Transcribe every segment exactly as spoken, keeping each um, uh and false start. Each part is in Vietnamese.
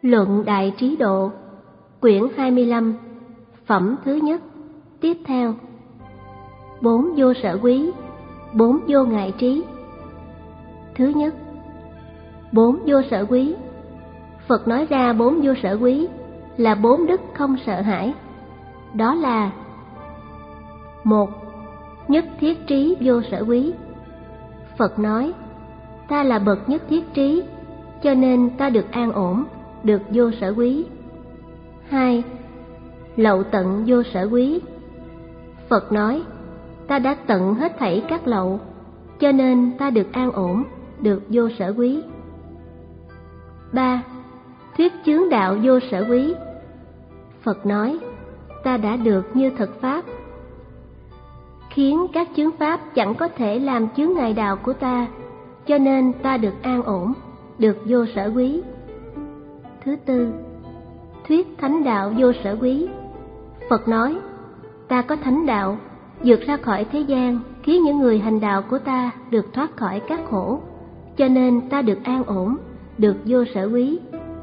Luận Đại Trí Độ, quyển hai mươi lăm, phẩm thứ nhất. Tiếp theo. Bốn vô sở quý, bốn vô ngại trí. Thứ nhất, bốn vô sở quý. Phật nói ra bốn vô sở quý là bốn đức không sợ hãi. Đó là: một. Nhất thiết trí vô sở quý. Phật nói, ta là bậc nhất thiết trí, cho nên ta được an ổn, được vô sở quý. Hai. Lậu tận vô sở quý. Phật nói, ta đã tận hết thảy các lậu, cho nên ta được an ổn, được vô sở quý. Ba. Thuyết chướng đạo vô sở quý. Phật nói, ta đã được như thực pháp, khiến các chướng pháp chẳng có thể làm chướng ngại đạo của ta, cho nên ta được an ổn, được vô sở quý. Thứ tư. Thuyết thánh đạo vô sở quý. Phật nói, ta có thánh đạo, vượt ra khỏi thế gian, khiến những người hành đạo của ta được thoát khỏi các khổ, cho nên ta được an ổn, được vô sở quý.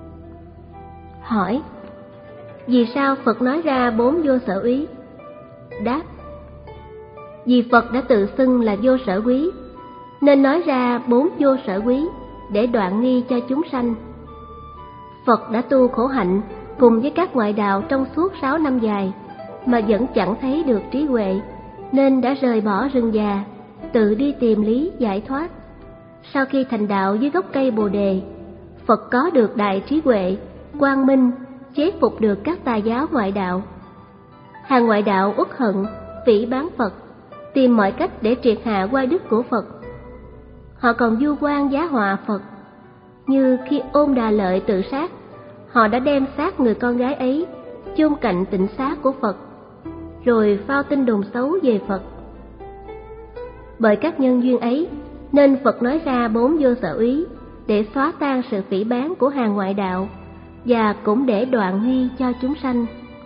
Hỏi, vì sao Phật nói ra bốn vô sở quý? Đáp, vì Phật đã tự xưng là vô sở quý, nên nói ra bốn vô sở quý để đoạn nghi cho chúng sanh. Phật đã tu khổ hạnh cùng với các ngoại đạo trong suốt sáu năm dài, mà vẫn chẳng thấy được trí huệ, nên đã rời bỏ rừng già, tự đi tìm lý giải thoát. Sau khi thành đạo dưới gốc cây Bồ Đề, Phật có được đại trí huệ, quang minh, chế phục được các tà giáo ngoại đạo. Hàng ngoại đạo uất hận, phỉ báng Phật, tìm mọi cách để triệt hạ oai đức của Phật. Họ còn vu oan giá họa Phật, như khi Ôn Đà Lợi tự sát, họ đã đem xác người con gái ấy chôn cạnh tịnh xá của Phật, rồi phao tin đồn xấu về Phật. Bởi các nhân duyên ấy, nên Phật nói ra bốn vô sở úy để xóa tan sự phỉ báng của hàng ngoại đạo, và cũng để đoạn nghi cho chúng sanh.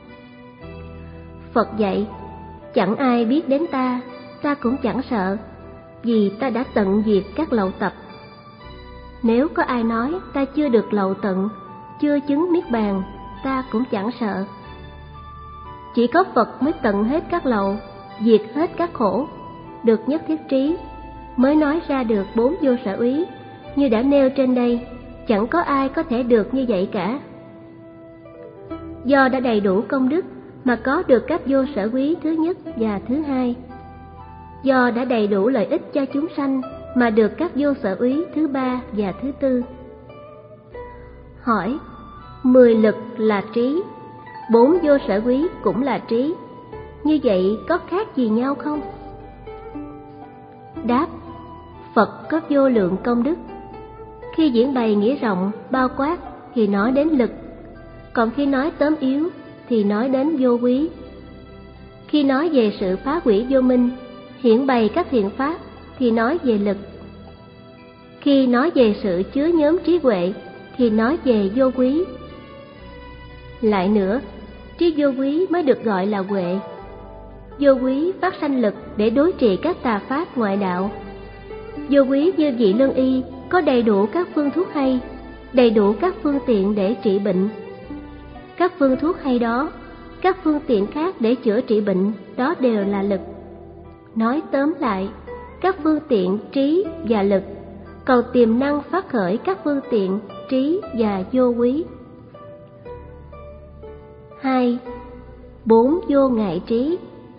Phật dạy, chẳng ai biết đến ta, ta cũng chẳng sợ, vì ta đã tận diệt các lậu tập. Nếu có ai nói ta chưa được lậu tận, chưa chứng niết bàn, ta cũng chẳng sợ. Chỉ có Phật mới tận hết các lậu, diệt hết các khổ, được nhất thiết trí, mới nói ra được bốn vô sở úy. Như đã nêu trên đây, chẳng có ai có thể được như vậy cả. Do đã đầy đủ công đức mà có được các vô sở quý thứ nhất và thứ hai. Do đã đầy đủ lợi ích cho chúng sanh mà được các vô sở úy thứ ba và thứ tư. Hỏi, mười lực là trí, bốn vô sở quý cũng là trí, như vậy có khác gì nhau không? Đáp, Phật có vô lượng công đức. Khi diễn bày nghĩa rộng, bao quát thì nói đến lực, còn khi nói tóm yếu thì nói đến vô quý. Khi nói về sự phá hủy vô minh, hiển bày các thiện pháp thì nói về lực. Khi nói về sự chứa nhóm trí huệ thì nói về vô quý. Lại nữa, trí vô quý mới được gọi là huệ. Vô quý phát sanh lực để đối trị các tà pháp ngoại đạo. Vô quý như vị lương y có đầy đủ các phương thuốc hay, đầy đủ các phương tiện để trị bệnh. Các phương thuốc hay đó, các phương tiện khác để chữa trị bệnh, đó đều là lực. Nói tóm lại, các phương tiện trí và lực, còn tiềm năng phát khởi các phương tiện trí và vô quý. Hai. Bốn vô ngại trí.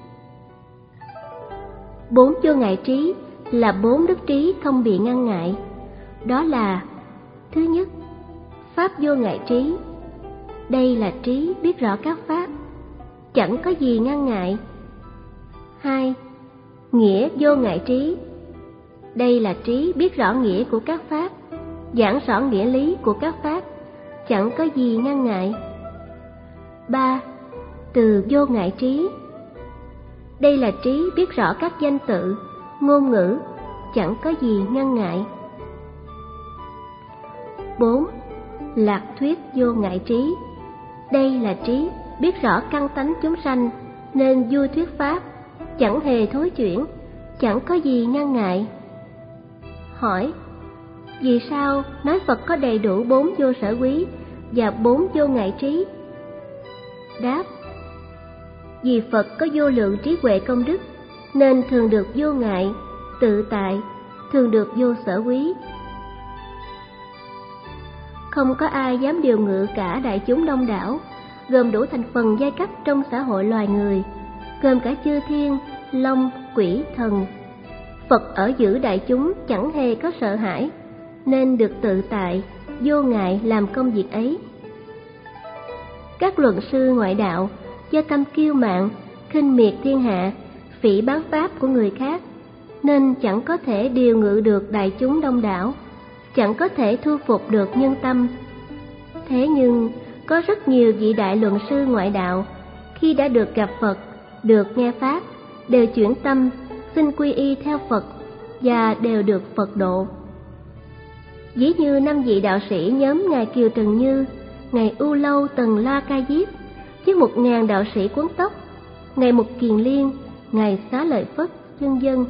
Bốn vô ngại trí là bốn đức trí không bị ngăn ngại. Đó là: thứ nhất, pháp vô ngại trí. Đây là trí biết rõ các pháp, chẳng có gì ngăn ngại. Hai. Nghĩa vô ngại trí. Đây là trí biết rõ nghĩa của các pháp, giảng rõ nghĩa lý của các pháp, chẳng có gì ngăn ngại. Ba. Từ vô ngại trí. Đây là trí biết rõ các danh tự, ngôn ngữ, chẳng có gì ngăn ngại. Bốn. Lạc thuyết vô ngại trí. Đây là trí biết rõ căn tánh chúng sanh, nên vui thuyết pháp, chẳng hề thối chuyển, chẳng có gì ngăn ngại. Hỏi, vì sao nói Phật có đầy đủ bốn vô sở quý và bốn vô ngại trí? Đáp: vì Phật có vô lượng trí huệ công đức, nên thường được vô ngại, tự tại, thường được vô sở quý. Không có ai dám điều ngự cả đại chúng đông đảo, gồm đủ thành phần giai cấp trong xã hội loài người, gồm cả chư thiên, long, quỷ, thần. Phật ở giữa đại chúng chẳng hề có sợ hãi, nên được tự tại, vô ngại làm công việc ấy. Các luận sư ngoại đạo do tâm kiêu mạn, khinh miệt thiên hạ, phỉ báng pháp của người khác, nên chẳng có thể điều ngự được đại chúng đông đảo, chẳng có thể thu phục được nhân tâm. Thế nhưng có rất nhiều vị đại luận sư ngoại đạo khi đã được gặp Phật, được nghe pháp, đều chuyển tâm, xin quy y theo Phật và đều được Phật độ. Ví như năm vị đạo sĩ nhóm ngài Kiều Trần Như, ngài U Lâu Tần La Ca Diếp, với một ngàn đạo sĩ Quấn Tóc, ngài Mục Kiền Liên, ngài Xá Lợi Phất, vân vân.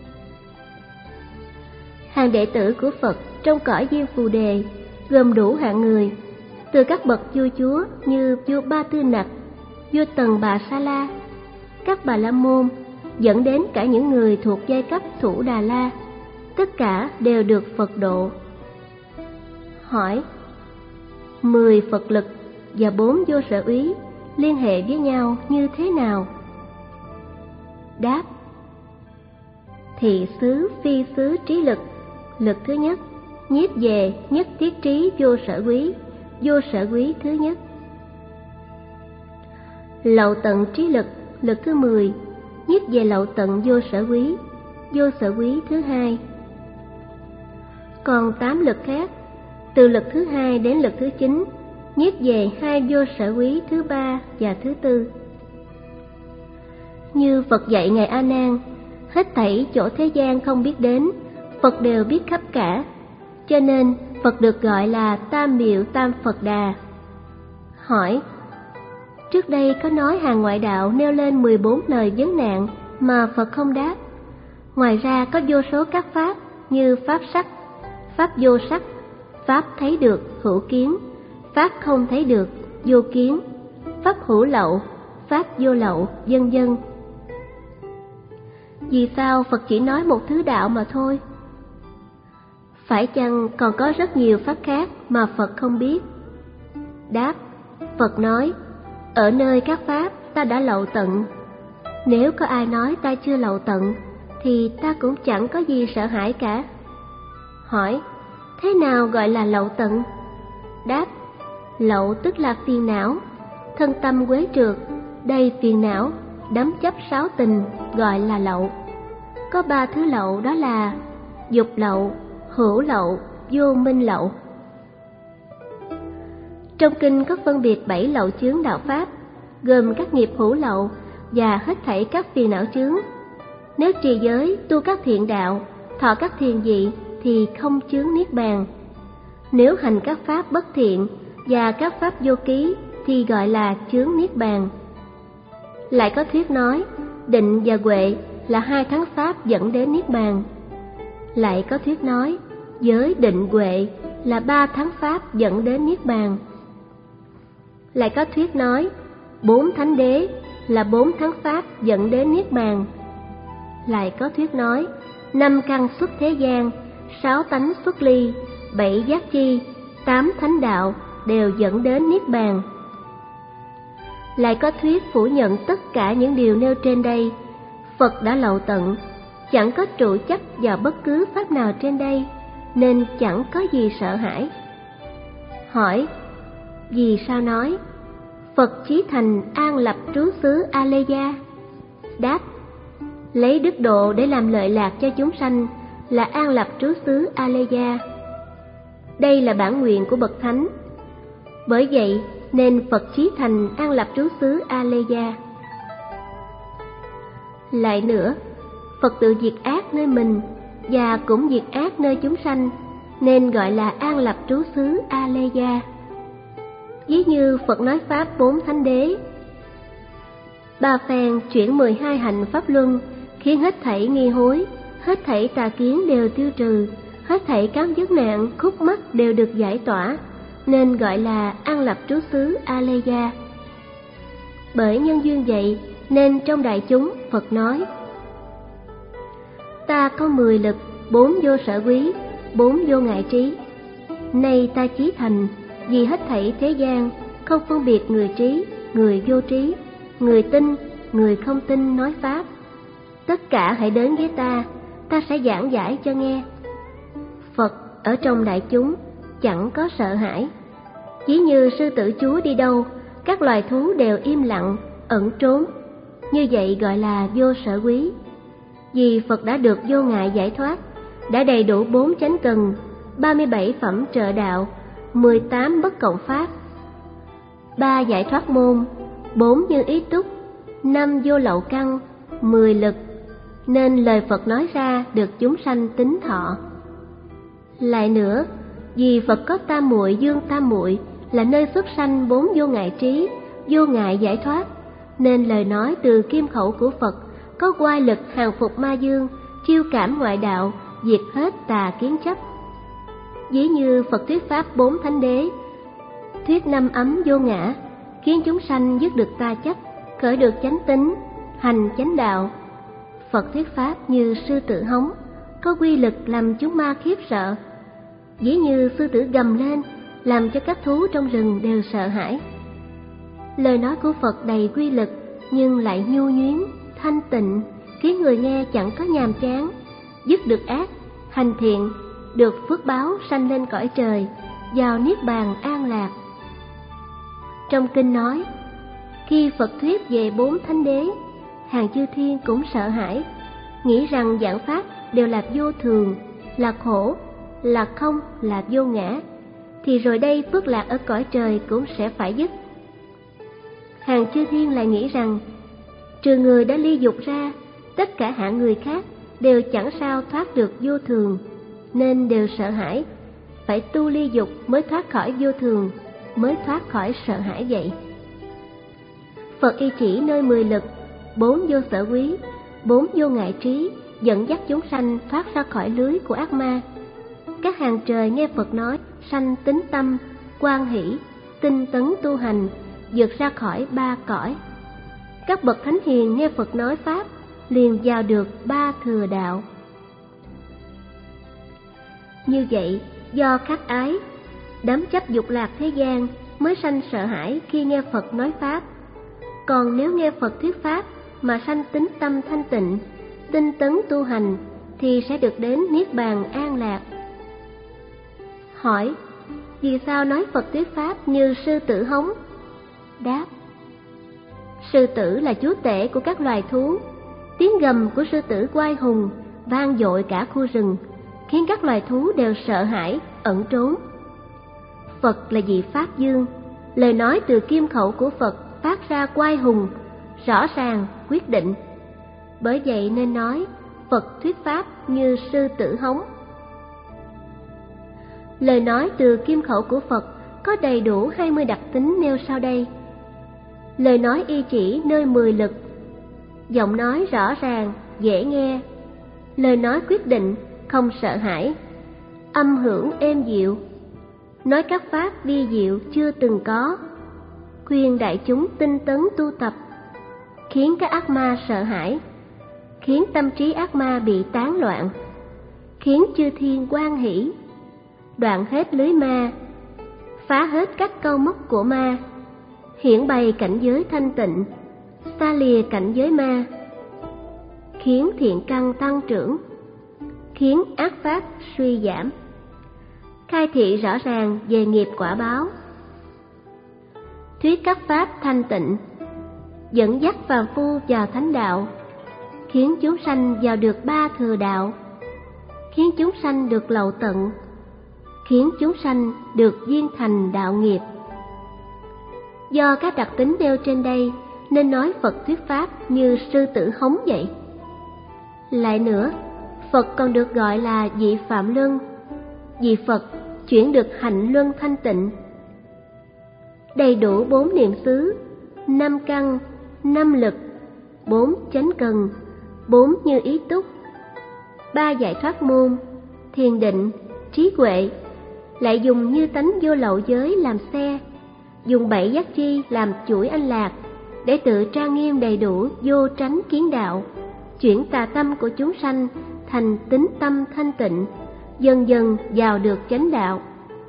Hàng đệ tử của Phật trong cõi Diêm Phù Đề gồm đủ hạng người, từ các bậc vua chúa như vua Ba Tư Nặc, vua Tần Bà Sa La, các Bà La Môn, dẫn đến cả những người thuộc giai cấp Thủ Đà La, tất cả đều được Phật độ. Hỏi: mười Phật lực và bốn vô sở úy liên hệ với nhau như thế nào? Đáp: thị xứ phi xứ trí lực, lực thứ nhất, nhiếp về nhất thiết trí vô sở úy, vô sở úy thứ nhất. Lậu tận trí lực, lực thứ mười, nhiếp về lậu tận vô sở úy, vô sở úy thứ hai. Còn tám lực khác, từ lực thứ hai đến lực thứ chín, nhiếp về hai vô sở úy thứ ba và thứ tư. Như Phật dạy ngài A Nan, hết thảy chỗ thế gian không biết đến, Phật đều biết khắp cả, cho nên Phật được gọi là Tam Miệu Tam Phật Đà. Hỏi: trước đây có nói hàng ngoại đạo nêu lên mười bốn lời vấn nạn mà Phật không đáp. Ngoài ra có vô số các pháp như pháp sắc, pháp vô sắc, pháp thấy được hữu kiến, pháp không thấy được vô kiến, pháp hữu lậu, pháp vô lậu, vân vân. Vì sao Phật chỉ nói một thứ đạo mà thôi? Phải chăng còn có rất nhiều pháp khác mà Phật không biết? Đáp: Phật nói: ở nơi các pháp ta đã lậu tận. Nếu có ai nói ta chưa lậu tận, thì ta cũng chẳng có gì sợ hãi cả. Hỏi: thế nào gọi là lậu tận? Đáp: lậu tức là phiền não, thân tâm quế trượt, đầy phiền não, đắm chấp sáu tình, gọi là lậu. Có ba thứ lậu, đó là dục lậu, hữu lậu, vô minh lậu. Trong kinh có phân biệt bảy lậu chướng đạo pháp, gồm các nghiệp hữu lậu và hết thảy các phiền não chướng. Nếu trì giới, tu các thiện đạo, thọ các thiền vị thì không chướng niết bàn. Nếu hành các pháp bất thiện và các pháp vô ký thì gọi là chướng niết bàn. Lại có thuyết nói định và huệ là hai thắng pháp dẫn đến niết bàn. Lại có thuyết nói giới định huệ là ba thắng pháp dẫn đến niết bàn. Lại có thuyết nói bốn thánh đế là bốn thắng pháp dẫn đến niết bàn. Lại có thuyết nói năm căn xuất thế gian, sáu tánh xuất ly, bảy giác chi, tám thánh đạo đều dẫn đến niết bàn. Lại có thuyết phủ nhận tất cả những điều nêu trên đây. Phật đã lậu tận, chẳng có trụ chấp vào bất cứ pháp nào trên đây, nên chẳng có gì sợ hãi. Hỏi: vì sao nói Phật chí thành an lập trú xứ A-lê-gia? Đáp: lấy đức độ để làm lợi lạc cho chúng sanh là an lập trú xứ A-lê-gia. Đây là bản nguyện của bậc thánh. Bởi vậy nên Phật chí thành an lập trú xứ A-lê-gia. Lại nữa, Phật tự diệt ác nơi mình và cũng diệt ác nơi chúng sanh, nên gọi là an lập trú xứ A-lê-gia. Ví như Phật nói pháp bốn thánh đế, ba phen chuyển mười hai hạnh pháp luân, khiến hết thảy nghi hối, hết thảy tà kiến đều tiêu trừ, hết thảy cám vấn nạn khúc mắc đều được giải tỏa, nên gọi là An Lập Trú xứ Aleya. Bởi nhân duyên vậy nên trong đại chúng Phật nói: ta có mười lực, bốn vô sở quý, bốn vô ngại trí. Nay ta chí thành, vì hết thảy thế gian, không phân biệt người trí, người vô trí, người tin, người không tin nói pháp. Tất cả hãy đến với ta, ta sẽ giảng giải cho nghe. Phật ở trong đại chúng chẳng có sợ hãi. Chỉ như sư tử chúa đi đâu, các loài thú đều im lặng, ẩn trốn. Như vậy gọi là vô sở quý. Vì Phật đã được vô ngại giải thoát, đã đầy đủ bốn chánh cần, ba mươi bảy phẩm trợ đạo, mười tám bất cộng pháp, ba giải thoát môn, bốn như ý túc, năm vô lậu căn, mười lực, nên lời Phật nói ra được chúng sanh tín thọ. Lại nữa, vì Phật có tam muội dương tam muội là nơi xuất sanh bốn vô ngại trí, vô ngại giải thoát, nên lời nói từ kim khẩu của Phật có oai lực hàng phục ma dương, chiêu cảm ngoại đạo, diệt hết tà kiến chấp. Ví như Phật thuyết pháp bốn thánh đế, thuyết năm ấm vô ngã, khiến chúng sanh dứt được ta chấp, khởi được chánh tín, hành chánh đạo. Phật thuyết pháp như sư tử hống, có quy lực làm chúng ma khiếp sợ. Ví như sư tử gầm lên, làm cho các thú trong rừng đều sợ hãi. Lời nói của Phật đầy quy lực, nhưng lại nhu nhuyến, thanh tịnh, khiến người nghe chẳng có nhàm chán, dứt được ác, hành thiện, được phước báo sanh lên cõi trời, vào niết bàn an lạc. Trong kinh nói, khi Phật thuyết về bốn thánh đế, hàng chư thiên cũng sợ hãi, nghĩ rằng giảng pháp đều là vô thường, là khổ, là không, là vô ngã, thì rồi đây phước lạc ở cõi trời cũng sẽ phải dứt. Hàng chư thiên lại nghĩ rằng, trừ người đã ly dục ra, tất cả hạng người khác đều chẳng sao thoát được vô thường, nên đều sợ hãi, phải tu ly dục mới thoát khỏi vô thường, mới thoát khỏi sợ hãi vậy. Phật y chỉ nơi mười lực, bốn vô sở quý, bốn vô ngại trí, dẫn dắt chúng sanh thoát ra khỏi lưới của ác ma. Các hàng trời nghe Phật nói, sanh tín tâm, hoan hỷ, tinh tấn tu hành, vượt ra khỏi ba cõi. Các bậc thánh hiền nghe Phật nói pháp, liền vào được ba thừa đạo. Như vậy, do khắc ái, đám chấp dục lạc thế gian mới sanh sợ hãi khi nghe Phật nói pháp. Còn nếu nghe Phật thuyết pháp mà sanh tín tâm thanh tịnh, tinh tấn tu hành, thì sẽ được đến niết bàn an lạc. Hỏi, vì sao nói Phật thuyết pháp như sư tử hống? Đáp, sư tử là chúa tể của các loài thú. Tiếng gầm của sư tử oai hùng vang dội cả khu rừng, khiến các loài thú đều sợ hãi, ẩn trốn. Phật là vị Pháp Dương, lời nói từ kim khẩu của Phật phát ra oai hùng, rõ ràng, quyết định. Bởi vậy nên nói Phật thuyết pháp như sư tử hống. Lời nói từ kim khẩu của Phật có đầy đủ hai mươi đặc tính nêu sau đây. Lời nói y chỉ nơi mười lực, giọng nói rõ ràng, dễ nghe, lời nói quyết định, không sợ hãi, âm hưởng êm dịu, nói các pháp vi diệu chưa từng có, khuyên đại chúng tinh tấn tu tập, khiến các ác ma sợ hãi, khiến tâm trí ác ma bị tán loạn, khiến chư thiên hoan hỷ, đoạn hết lưới ma, phá hết các câu móc của ma, hiển bày cảnh giới thanh tịnh, xa lìa cảnh giới ma, khiến thiện căn tăng trưởng, khiến ác pháp suy giảm, khai thị rõ ràng về nghiệp quả báo, thuyết các pháp thanh tịnh, dẫn dắt phàm phu vào thánh đạo, khiến chúng sanh vào được ba thừa đạo, khiến chúng sanh được lậu tận, khiến chúng sanh được viên thành đạo nghiệp. Do các đặc tính nêu trên đây nên nói Phật thuyết pháp như sư tử hống vậy. Lại nữa, Phật còn được gọi là vị Phạm Luân, vì Phật chuyển được hạnh luân thanh tịnh, đầy đủ bốn niệm xứ, năm căn, năm lực, bốn chánh cần, bốn như ý túc, ba giải thoát môn, thiền định, trí huệ, lại dùng như tánh vô lậu giới làm xe, dùng bảy giác chi làm chuỗi anh lạc, để tự trang nghiêm đầy đủ vô tránh kiến đạo, chuyển tà tâm của chúng sanh thành tín tâm thanh tịnh, dần dần vào được chánh đạo.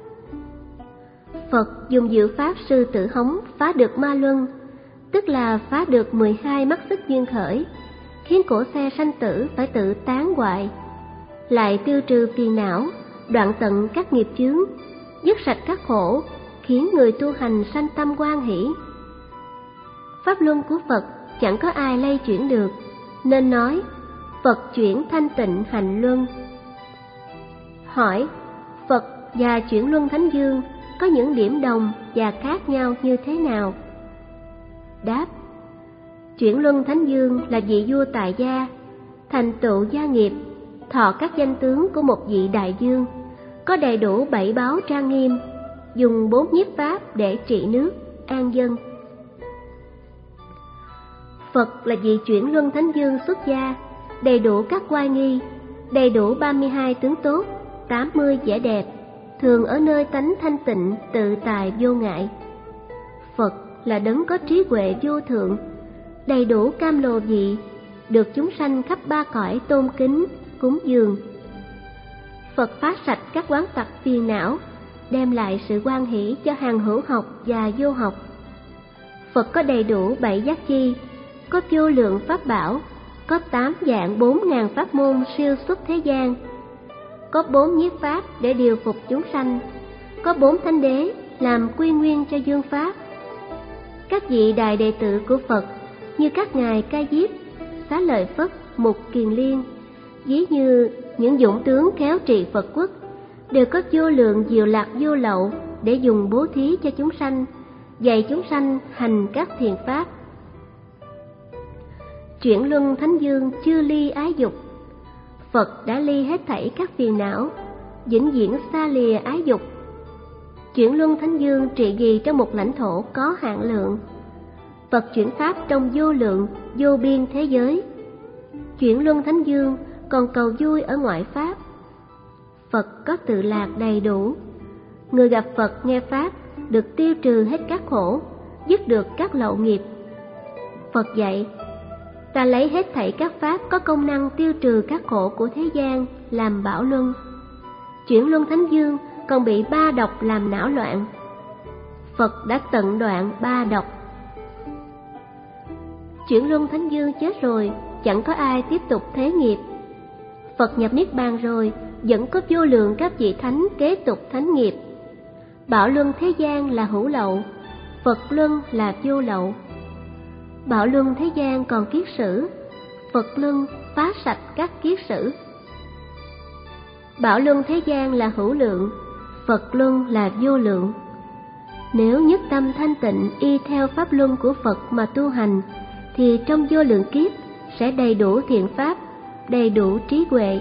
Phật dùng diệu pháp sư tử hống phá được ma luân, tức là phá được mười hai mắt xích duyên khởi, khiến cỗ xe sanh tử phải tự tán hoại, lại tiêu trừ phiền não, đoạn tận các nghiệp chướng, dứt sạch các khổ, khiến người tu hành sanh tâm hoan hỷ. Pháp luân của Phật chẳng có ai lay chuyển được, nên nói Phật chuyển thanh tịnh hành luân. Hỏi, Phật và chuyển luân thánh dương có những điểm đồng và khác nhau như thế nào? Đáp, chuyển luân thánh dương là vị vua tại gia, thành tựu gia nghiệp, thọ các danh tướng của một vị đại dương, có đầy đủ bảy báo trang nghiêm, dùng bốn nhiếp pháp để trị nước, an dân. Phật là vị chuyển luân thánh dương xuất gia, đầy đủ các oai nghi, đầy đủ ba mươi hai tướng tốt, tám mươi vẻ đẹp, thường ở nơi tánh thanh tịnh, tự tại vô ngại. Phật là đấng có trí huệ vô thượng, đầy đủ cam lồ vị, được chúng sanh khắp ba cõi tôn kính, cúng dường. Phật phá sạch các oán tặc phiền não, đem lại sự hoan hỷ cho hàng hữu học và vô học. Phật có đầy đủ bảy giác chi, có vô lượng pháp bảo, có tám dạng bốn ngàn pháp môn siêu xuất thế gian, có bốn nhiếp pháp để điều phục chúng sanh, có bốn thánh đế làm quy nguyên cho dương pháp. Các vị đại đệ tử của Phật như các ngài Ca Diếp, Xá Lợi Phất, Mục Kiền Liên, ví như những dũng tướng khéo trị Phật quốc, đều có vô lượng diệu lạc vô lậu để dùng bố thí cho chúng sanh, dạy chúng sanh hành các thiện pháp. Chuyển luân thánh dương chưa ly ái dục, Phật đã ly hết thảy các phiền não, vĩnh viễn xa lìa ái dục. Chuyển luân thánh dương trị vì trong một lãnh thổ có hạn lượng, Phật chuyển pháp trong vô lượng vô biên thế giới. Chuyển luân thánh dương còn cầu vui ở ngoại pháp, Phật có tự lạc đầy đủ. Người gặp Phật nghe pháp được tiêu trừ hết các khổ, dứt được các lậu nghiệp. Phật dạy, ta lấy hết thảy các pháp có công năng tiêu trừ các khổ của thế gian làm bảo luân. Chuyển luân thánh dương còn bị ba độc làm não loạn, Phật đã tận đoạn ba độc. Chuyển luân thánh dương chết rồi, chẳng có ai tiếp tục thế nghiệp. Phật nhập niết bàn rồi, vẫn có vô lượng các vị thánh kế tục thánh nghiệp. Bảo luân thế gian là hữu lậu, Phật luân là vô lậu. Bảo luân thế gian còn kiết sử, Phật luân phá sạch các kiết sử. Bảo luân thế gian là hữu lượng, Phật luân là vô lượng. Nếu nhất tâm thanh tịnh y theo pháp luân của Phật mà tu hành, thì trong vô lượng kiếp sẽ đầy đủ thiện pháp, đầy đủ trí huệ.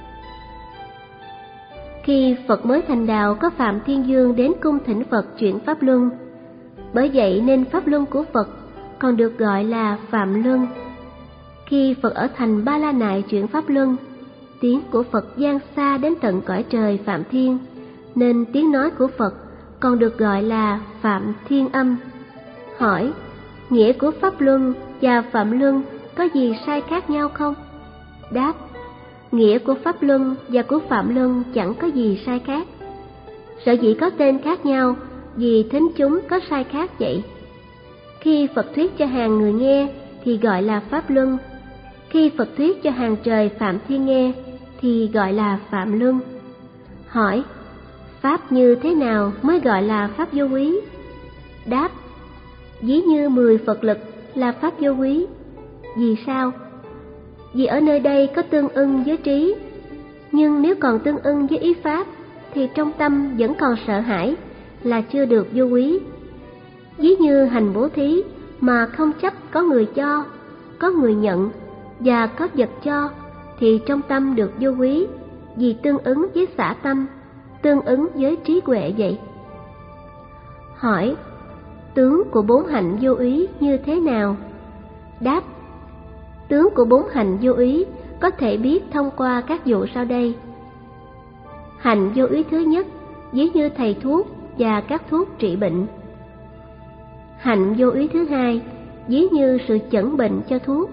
Khi Phật mới thành đạo, có Phạm Thiên Dương đến cung thỉnh Phật chuyển pháp luân. Bởi vậy nên pháp luân của Phật còn được gọi là Phạm Luân. Khi Phật ở thành Ba La Nại chuyển pháp luân, tiếng của Phật vang xa đến tận cõi trời Phạm Thiên, nên tiếng nói của Phật còn được gọi là Phạm Thiên Âm. Hỏi, nghĩa của pháp luân và Phạm Luân có gì sai khác nhau không? Đáp, nghĩa của pháp luân và của Phạm Luân chẳng có gì sai khác. Sở dĩ có tên khác nhau vì thính chúng có sai khác vậy. Khi Phật thuyết cho hàng người nghe thì gọi là pháp luân, khi Phật thuyết cho hàng trời Phạm Thiên nghe thì gọi là Phạm Luân. Hỏi, pháp như thế nào mới gọi là pháp vô quý? Đáp, ví như mười Phật lực là pháp vô quý. Vì sao? Vì ở nơi đây có tương ưng với trí, nhưng nếu còn tương ưng với ý pháp thì trong tâm vẫn còn sợ hãi, là chưa được vô quý. Ví như hành bố thí mà không chấp có người cho, có người nhận và có vật cho, thì trong tâm được vô quý, vì tương ứng với xả tâm, tương ứng với trí huệ vậy. Hỏi, tướng của bốn hạnh vô úy như thế nào? Đáp, tướng của bốn hạnh vô úy có thể biết thông qua các vụ sau đây. Hạnh vô úy thứ nhất ví như thầy thuốc và các thuốc trị bệnh. Hạnh vô úy thứ hai ví như sự chẩn bệnh cho thuốc.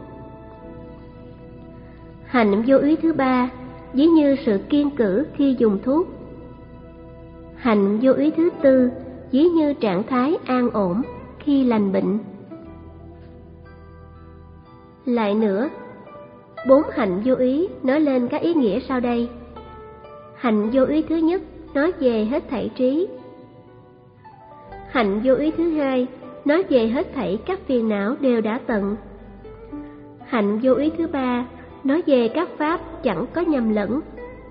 Hạnh vô úy thứ ba ví như sự kiêng cữ khi dùng thuốc. Hạnh vô úy thứ tư ví như trạng thái an ổn khi lành bệnh. Lại nữa, bốn hạnh vô úy nói lên các ý nghĩa sau đây. Hạnh vô úy thứ nhất nói về hết thảy trí. Hạnh vô úy thứ hai nói về hết thảy các phiền não đều đã tận. Hạnh vô úy thứ ba nói về các pháp chẳng có nhầm lẫn.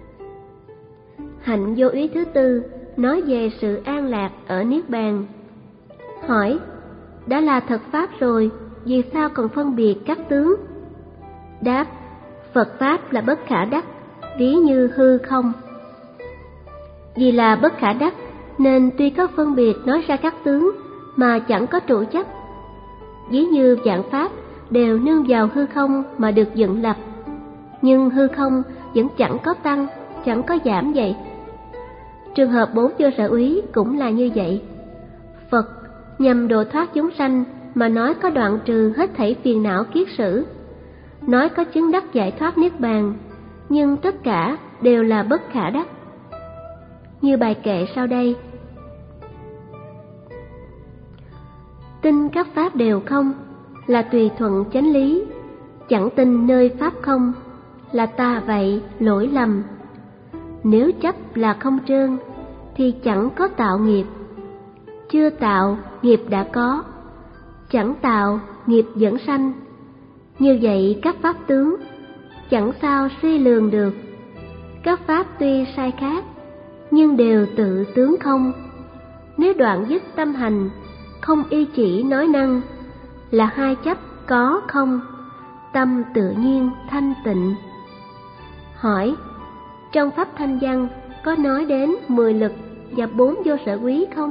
Hạnh vô úy thứ tư nói về sự an lạc ở Niết Bàn. Hỏi, đã là thật pháp rồi, vì sao còn phân biệt các tướng? Đáp, Phật Pháp là bất khả đắc, ví như hư không. Vì là bất khả đắc, nên tuy có phân biệt nói ra các tướng, mà chẳng có trụ chấp. Ví như vạn pháp đều nương vào hư không mà được dựng lập, nhưng hư không vẫn chẳng có tăng, chẳng có giảm vậy. Trường hợp bốn vô sở úy cũng là như vậy. Phật nhằm độ thoát chúng sanh mà nói có đoạn trừ hết thảy phiền não kiết sử, nói có chứng đắc giải thoát Niết Bàn, nhưng tất cả đều là bất khả đắc. Như bài kệ sau đây. Tin các pháp đều không là tùy thuận chánh lý, chẳng tin nơi pháp không là ta vậy lỗi lầm. Nếu chấp là không trơn thì chẳng có tạo nghiệp, chưa tạo nghiệp đã có, chẳng tạo nghiệp vẫn sanh. Như vậy các pháp tướng chẳng sao suy lường được. Các pháp tuy sai khác nhưng đều tự tướng không. Nếu đoạn dứt tâm hành, không y chỉ nói năng, là hai chấp có không, tâm tự nhiên thanh tịnh. Hỏi, trong pháp thanh văn có nói đến mười lực và bốn vô sở úy không?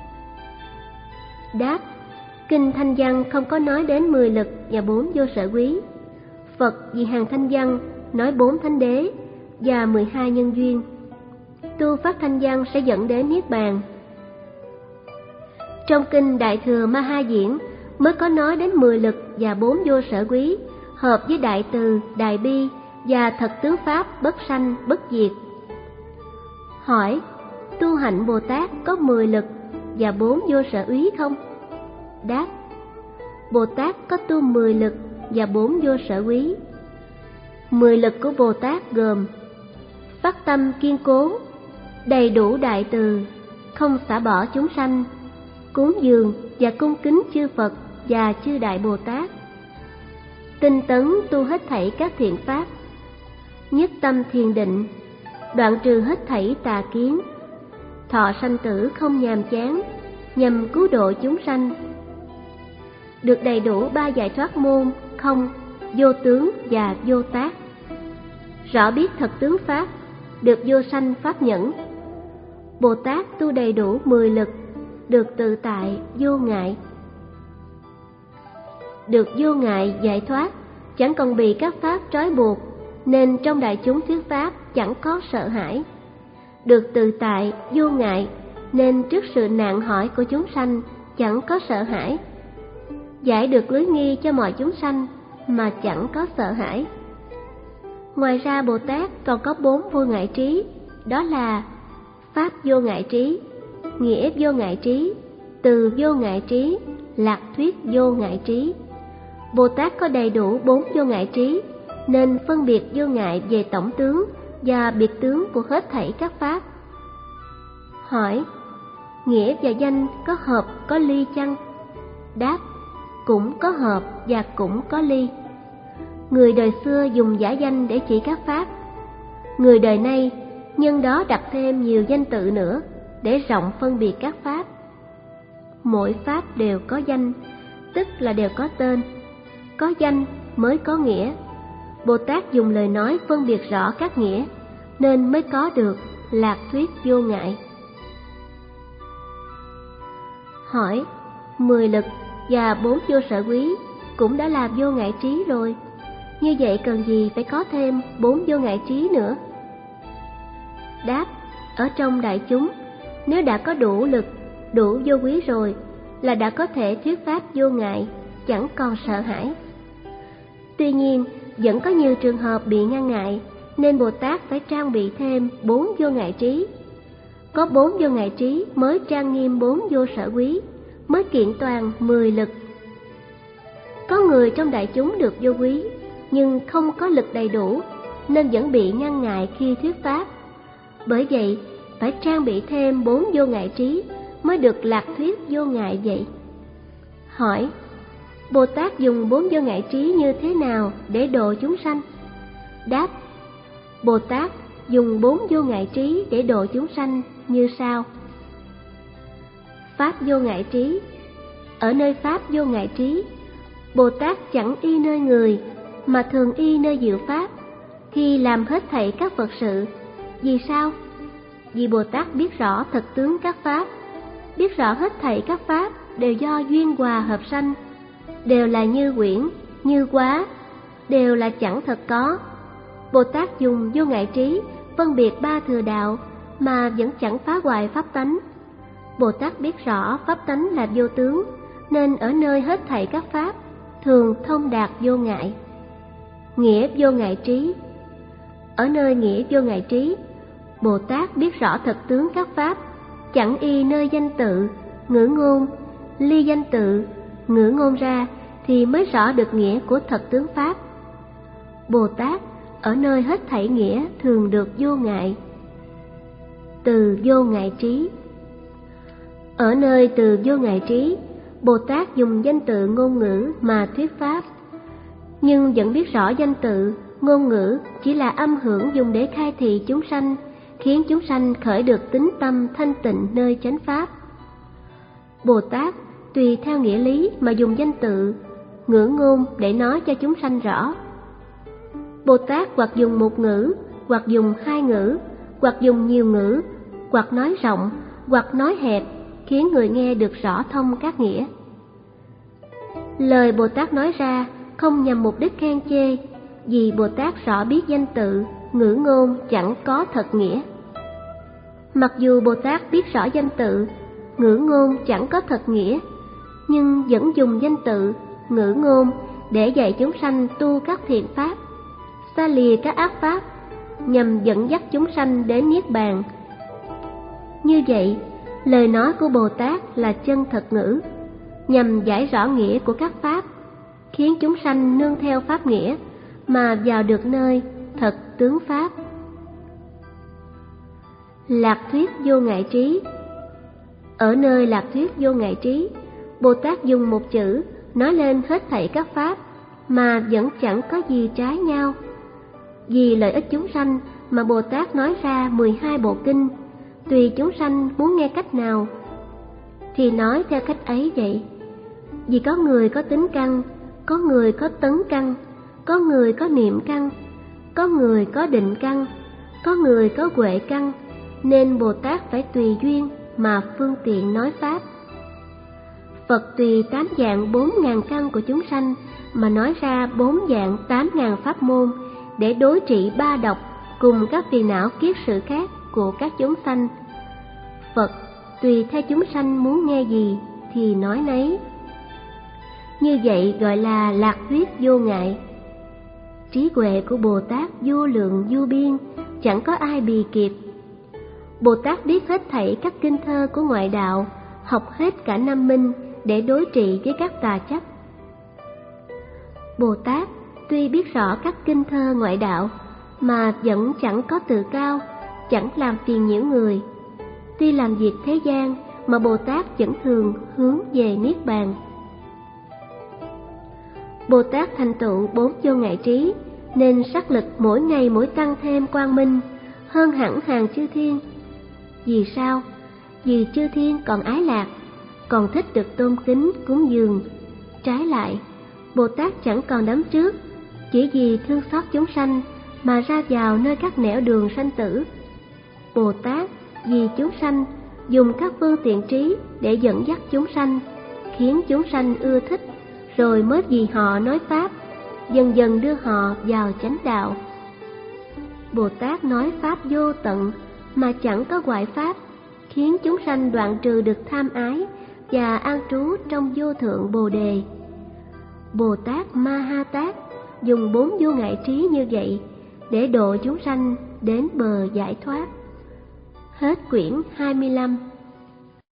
Đáp, kinh thanh văn không có nói đến mười lực và bốn vô sở úy. Phật vì hàng thanh văn nói bốn thánh đế và mười hai nhân duyên. Tu pháp thanh văn sẽ dẫn đến Niết Bàn. Trong kinh Đại Thừa Ma Ha Diễn mới có nói đến mười lực và bốn vô sở úy, hợp với Đại Từ, Đại Bi và thật tướng pháp bất sanh bất diệt. Hỏi, tu hạnh Bồ Tát có mười lực và bốn vô sở úy không? Đáp, Bồ Tát có tu mười lực và bốn vô sở úy. Mười lực của Bồ Tát gồm phát tâm kiên cố, đầy đủ đại từ, không xả bỏ chúng sanh, cúng dường và cung kính chư Phật và chư Đại Bồ Tát, tinh tấn tu hết thảy các thiện pháp, nhất tâm thiền định, đoạn trừ hết thảy tà kiến, thọ sanh tử không nhàm chán, nhằm cứu độ chúng sanh. Được đầy đủ ba giải thoát môn không, vô tướng và vô tác. Rõ biết thật tướng pháp, được vô sanh pháp nhẫn. Bồ Tát tu đầy đủ mười lực, được tự tại vô ngại. Được vô ngại giải thoát, chẳng còn bị các pháp trói buộc, nên trong đại chúng thuyết pháp chẳng có sợ hãi. Được tự tại vô ngại, nên trước sự nạn hỏi của chúng sanh chẳng có sợ hãi. Giải được lưới nghi cho mọi chúng sanh mà chẳng có sợ hãi. Ngoài ra Bồ Tát còn có bốn vô ngại trí, đó là pháp vô ngại trí, nghĩa vô ngại trí, từ vô ngại trí, lạc thuyết vô ngại trí. Bồ Tát có đầy đủ bốn vô ngại trí, nên phân biệt vô ngại về tổng tướng và biệt tướng của hết thảy các pháp. Hỏi, nghĩa và danh có hợp có ly chăng? Đáp, cũng có hợp và cũng có ly. Người đời xưa dùng giả danh để chỉ các pháp, người đời nay nhân đó đặt thêm nhiều danh tự nữa để rộng phân biệt các pháp. Mỗi pháp đều có danh, tức là đều có tên. Có danh mới có nghĩa. Bồ Tát dùng lời nói phân biệt rõ các nghĩa, nên mới có được lạc thuyết vô ngại. Hỏi, mười lực và bốn vô sở úy cũng đã là vô ngại trí rồi, như vậy cần gì phải có thêm bốn vô ngại trí nữa? Đáp, ở trong đại chúng Nếu đã có đủ lực, đủ vô quý rồi, là đã có thể thuyết pháp vô ngại, chẳng còn sợ hãi. Tuy nhiên, vẫn có nhiều trường hợp bị ngăn ngại, nên Bồ Tát phải trang bị thêm bốn vô ngại trí. Có bốn vô ngại trí mới trang nghiêm bốn vô sở quý, mới kiện toàn mười lực. Có người trong đại chúng được vô quý, nhưng không có lực đầy đủ, nên vẫn bị ngăn ngại khi thuyết pháp. Bởi vậy, phải trang bị thêm bốn vô ngại trí mới được lạc thuyết vô ngại vậy. Hỏi: Bồ Tát dùng bốn vô ngại trí như thế nào để độ chúng sanh? Đáp: Bồ Tát dùng bốn vô ngại trí để độ chúng sanh như sau. Pháp vô ngại trí. Ở nơi pháp vô ngại trí, Bồ Tát chẳng y nơi người, mà thường y nơi diệu pháp, khi làm hết thảy các Phật sự. Vì sao? Vì Bồ Tát biết rõ thật tướng các pháp, biết rõ hết thảy các pháp đều do duyên hòa hợp sanh, đều là như quyển, như quá, đều là chẳng thật có. Bồ Tát dùng vô ngại trí phân biệt ba thừa đạo mà vẫn chẳng phá hoại pháp tánh. Bồ Tát biết rõ pháp tánh là vô tướng, nên ở nơi hết thảy các pháp thường thông đạt vô ngại. Nghĩa vô ngại trí. Ở nơi nghĩa vô ngại trí, Bồ Tát biết rõ thật tướng các pháp, chẳng y nơi danh tự, ngữ ngôn, ly danh tự, ngữ ngôn ra thì mới rõ được nghĩa của thật tướng pháp. Bồ Tát ở nơi hết thảy nghĩa thường được vô ngại. Từ vô ngại trí. Ở nơi từ vô ngại trí, Bồ Tát dùng danh tự ngôn ngữ mà thuyết pháp, nhưng vẫn biết rõ danh tự, ngôn ngữ chỉ là âm hưởng dùng để khai thị chúng sanh, khiến chúng sanh khởi được tín tâm thanh tịnh nơi chánh pháp. Bồ Tát tùy theo nghĩa lý mà dùng danh tự, ngữ ngôn để nói cho chúng sanh rõ. Bồ Tát hoặc dùng một ngữ, hoặc dùng hai ngữ, hoặc dùng nhiều ngữ, hoặc nói rộng, hoặc nói hẹp, khiến người nghe được rõ thông các nghĩa. Lời Bồ Tát nói ra không nhằm mục đích khen chê, vì Bồ Tát rõ biết danh tự, ngữ ngôn chẳng có thật nghĩa. Mặc dù Bồ Tát biết rõ danh tự, ngữ ngôn chẳng có thật nghĩa, nhưng vẫn dùng danh tự, ngữ ngôn để dạy chúng sanh tu các thiện pháp, xa lìa các ác pháp, nhằm dẫn dắt chúng sanh đến niết bàn. Như vậy, lời nói của Bồ Tát là chân thật ngữ, nhằm giải rõ nghĩa của các pháp, khiến chúng sanh nương theo pháp nghĩa mà vào được nơi thật tướng pháp. Lạc thuyết vô ngại trí. Ở nơi lạc thuyết vô ngại trí, Bồ Tát dùng một chữ nói lên hết thảy các pháp mà vẫn chẳng có gì trái nhau. Vì lợi ích chúng sanh mà Bồ Tát nói ra mười hai bộ kinh, tùy chúng sanh muốn nghe cách nào thì nói theo cách ấy vậy. Vì có người có tính căn, có người có tấn căn, có người có niệm căn, có người có định căn, có người có huệ căn, nên Bồ Tát phải tùy duyên mà phương tiện nói pháp. Phật tùy tám dạng bốn ngàn căn của chúng sanh mà nói ra bốn dạng tám ngàn pháp môn để đối trị ba độc cùng các phiền não kiết sự khác của các chúng sanh. Phật tùy theo chúng sanh muốn nghe gì thì nói nấy. Như vậy gọi là lạc thuyết vô ngại. Trí huệ của Bồ Tát vô lượng vô biên, chẳng có ai bì kịp. Bồ Tát biết hết thảy các kinh thơ của ngoại đạo, học hết cả năm minh để đối trị với các tà chấp. Bồ Tát tuy biết rõ các kinh thơ ngoại đạo mà vẫn chẳng có tự cao, chẳng làm phiền nhiễu người. Tuy làm việc thế gian mà Bồ Tát vẫn thường hướng về niết bàn. Bồ Tát thành tựu bốn vô ngại trí, nên sắc lực mỗi ngày mỗi tăng thêm quang minh, hơn hẳn hàng chư thiên. Vì sao? Vì chư thiên còn ái lạc, còn thích được tôn kính cúng dường. Trái lại, Bồ Tát chẳng còn đắm trước, chỉ vì thương xót chúng sanh mà ra vào nơi các nẻo đường sanh tử. Bồ Tát vì chúng sanh dùng các phương tiện trí để dẫn dắt chúng sanh, khiến chúng sanh ưa thích, rồi mới vì họ nói pháp, dần dần đưa họ vào chánh đạo. Bồ Tát nói pháp vô tận mà chẳng có hoại pháp, khiến chúng sanh đoạn trừ được tham ái và an trú trong vô thượng Bồ đề. Bồ Tát Ma Ha Tát dùng bốn vô ngại trí như vậy để độ chúng sanh đến bờ giải thoát. Hết quyển hai mươi lăm.